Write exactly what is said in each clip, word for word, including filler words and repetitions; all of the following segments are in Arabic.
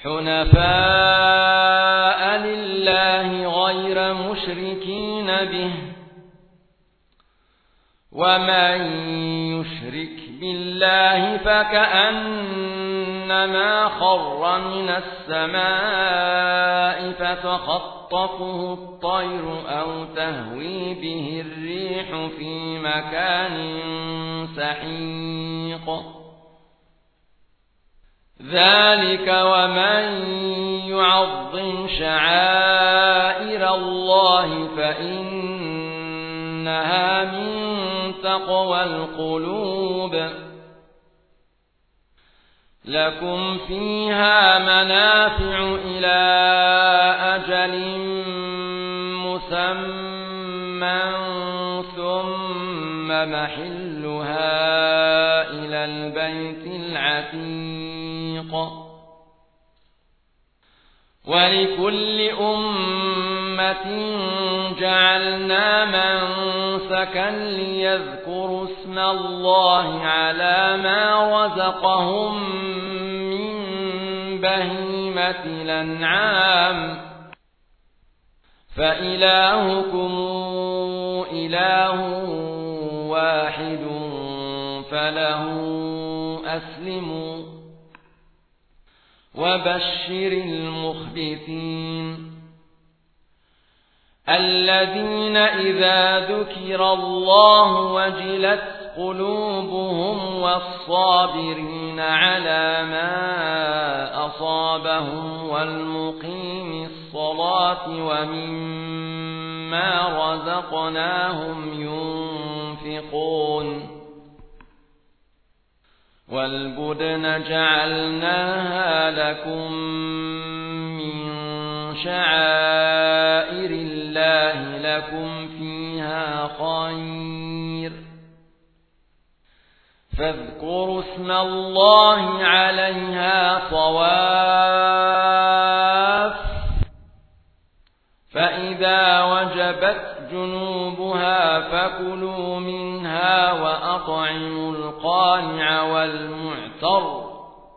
حنفاء لله غير مشركين به ومن يشرك بالله فكأنما خر من السماء فتخطفه الطير أو تهوي به الريح في مكان سحيق ذلك ومن يعظم شعائر الله فإنها من تقوى القلوب لكم فيها منافع إلى أجل مسمى ثم محلها إلى البيت العتيق ولكل أمة جعلنا منسكا ليذكروا اسم الله على ما رزقهم من بهيمة الأنعام فإلهكم إله واحد فله أسلموا وبشر المخبتين الذين إذا ذكر الله وجلت قلوبهم والصابرين على ما أصابهم والمقيم الصلاة ومما رزقناهم ينفقون والبدن جعلناها لكم من شعائر الله لكم فيها خير فاذكروا اسم الله عليها صواف فإذا وجبت جنوبها فكلوا منها وأطعموا القانع والمعتر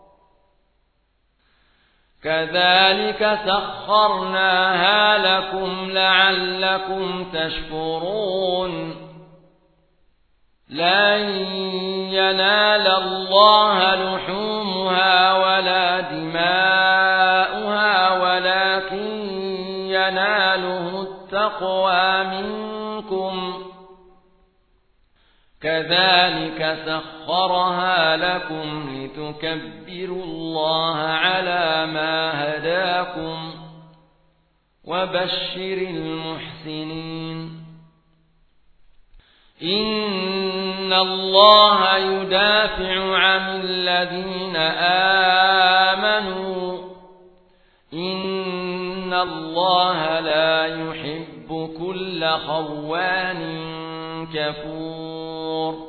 كذلك سخرناها لكم لعلكم تشكرون لن ينال الله لحومها ولا دماؤها ولكن يناله التقوى منكم كذلك سخرها لكم لتكبروا الله على ما هداكم وبشر المحسنين إن الله يدافع عن الذين آمنوا إن الله لا يحب كل خوان كفور